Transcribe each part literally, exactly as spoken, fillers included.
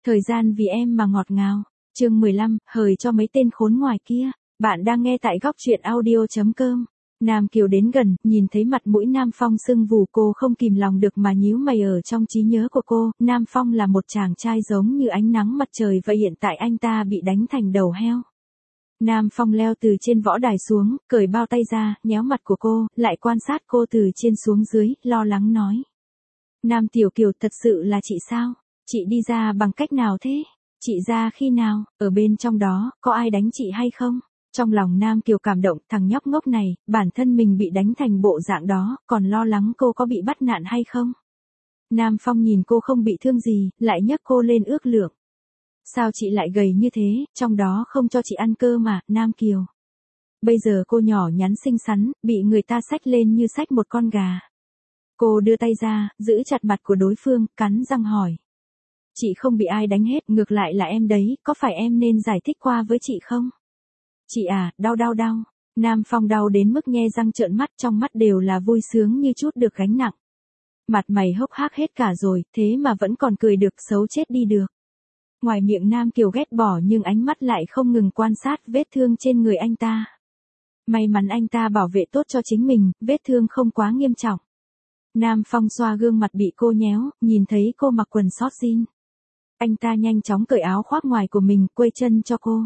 Thời gian vì em mà ngọt ngào. Chương mười lăm, hời cho mấy tên khốn ngoài kia. Bạn đang nghe tại góc truyện audio chấm com. Nam Kiều đến gần, nhìn thấy mặt mũi Nam Phong sưng vù, cô không kìm lòng được mà nhíu mày. Ở trong trí nhớ của cô, Nam Phong là một chàng trai giống như ánh nắng mặt trời, vậy hiện tại anh ta bị đánh thành đầu heo. Nam Phong leo từ trên võ đài xuống, cởi bao tay ra, nhéo mặt của cô, lại quan sát cô từ trên xuống dưới, lo lắng nói. Nam Tiểu Kiều, thật sự là chị sao? Chị đi ra bằng cách nào thế? Chị ra khi nào? Ở bên trong đó, có ai đánh chị hay không? Trong lòng Nam Kiều cảm động, thằng nhóc ngốc này, bản thân mình bị đánh thành bộ dạng đó, còn lo lắng cô có bị bắt nạn hay không? Nam Phong nhìn cô không bị thương gì, lại nhấc cô lên ước lượng. Sao chị lại gầy như thế, trong đó không cho chị ăn cơ mà, Nam Kiều. Bây giờ cô nhỏ nhắn xinh xắn, bị người ta xách lên như xách một con gà. Cô đưa tay ra, giữ chặt mặt của đối phương, cắn răng hỏi. Chị không bị ai đánh hết, ngược lại là em đấy, có phải em nên giải thích qua với chị không? Chị à, đau đau đau. Nam Phong đau đến mức nhe răng trợn mắt, trong mắt đều là vui sướng như chút được gánh nặng. Mặt mày hốc hác hết cả rồi, thế mà vẫn còn cười được, xấu chết đi được. Ngoài miệng Nam Kiều ghét bỏ nhưng ánh mắt lại không ngừng quan sát vết thương trên người anh ta. May mắn anh ta bảo vệ tốt cho chính mình, vết thương không quá nghiêm trọng. Nam Phong xoa gương mặt bị cô nhéo, nhìn thấy cô mặc quần sót jean. Anh ta nhanh chóng cởi áo khoác ngoài của mình, quây chân cho cô.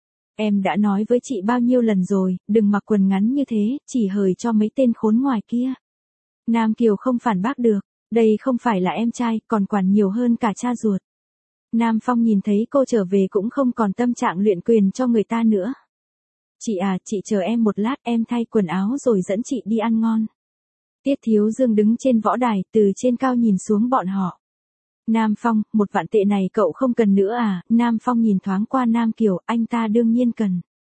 Em đã nói với chị bao nhiêu lần rồi, đừng mặc quần ngắn như thế, chỉ hời cho mấy tên khốn ngoài kia. Nam Kiều không phản bác được, đây không phải là em trai, còn quản nhiều hơn cả cha ruột. Nam Phong nhìn thấy cô trở về cũng không còn tâm trạng luyện quyền cho người ta nữa. Chị à, chị chờ em một lát, em thay quần áo rồi dẫn chị đi ăn ngon. Tiết Thiếu Dương đứng trên võ đài, từ trên cao nhìn xuống bọn họ. Nam Phong, một vạn tệ này cậu không cần nữa à? Nam Phong nhìn thoáng qua Nam Kiều, anh ta đương nhiên cần.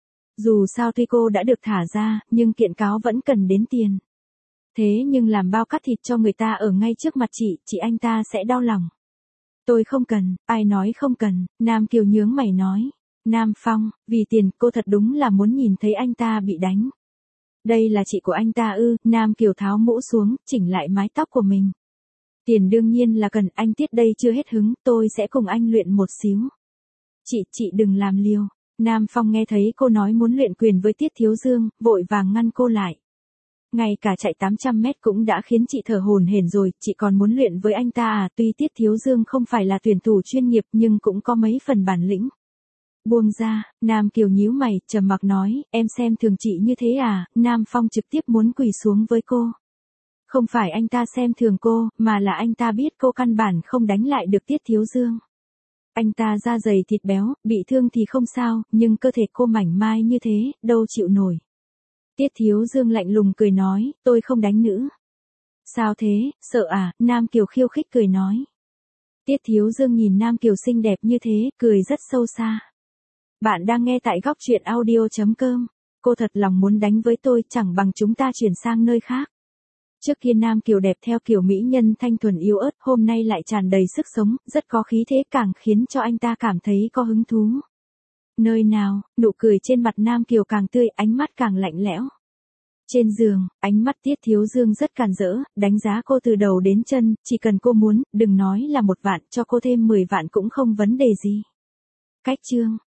Dù sao tuy cô đã được thả ra, nhưng kiện cáo vẫn cần đến tiền. Thế nhưng làm bao cắt thịt cho người ta ở ngay trước mặt chị, chị anh ta sẽ đau lòng. Tôi không cần, ai nói không cần? Nam Kiều nhướng mày nói. Nam Phong, vì tiền, cô thật đúng là muốn nhìn thấy anh ta bị đánh. Đây là chị của anh ta ư? Nam Kiều tháo mũ xuống, chỉnh lại mái tóc của mình. Tiền đương nhiên là cần, anh Tiết đây chưa hết hứng, tôi sẽ cùng anh luyện một xíu. Chị, chị đừng làm liều. Nam Phong nghe thấy cô nói muốn luyện quyền với Tiết Thiếu Dương, vội vàng ngăn cô lại. Ngay cả chạy tám trăm mét cũng đã khiến chị thở hổn hển rồi, chị còn muốn luyện với anh ta à? Tuy Tiết Thiếu Dương không phải là tuyển thủ chuyên nghiệp nhưng cũng có mấy phần bản lĩnh. Buông ra, Nam Kiều nhíu mày, trầm mặc nói, em xem thường chị như thế à? Nam Phong trực tiếp muốn quỳ xuống với cô. Không phải anh ta xem thường cô, mà là anh ta biết cô căn bản không đánh lại được Tiết Thiếu Dương. Anh ta da dày thịt béo, bị thương thì không sao, nhưng cơ thể cô mảnh mai như thế, đâu chịu nổi. Tiết Thiếu Dương lạnh lùng cười nói, tôi không đánh nữa. Sao thế, sợ à? Nam Kiều khiêu khích cười nói. Tiết Thiếu Dương nhìn Nam Kiều xinh đẹp như thế, cười rất sâu xa. Bạn đang nghe tại góc truyện audio chấm com. Cô thật lòng muốn đánh với tôi, chẳng bằng chúng ta chuyển sang nơi khác. Trước kia Nam Kiều đẹp theo kiểu mỹ nhân thanh thuần yếu ớt, hôm nay lại tràn đầy sức sống, rất có khí thế, càng khiến cho anh ta cảm thấy có hứng thú. Nơi nào, nụ cười trên mặt Nam Kiều càng tươi, ánh mắt càng lạnh lẽo. Trên giường, ánh mắt Tiết Thiếu Dương rất càn rỡ, đánh giá cô từ đầu đến chân, chỉ cần cô muốn, đừng nói là một vạn, cho cô thêm mười vạn cũng không vấn đề gì. Cách chương,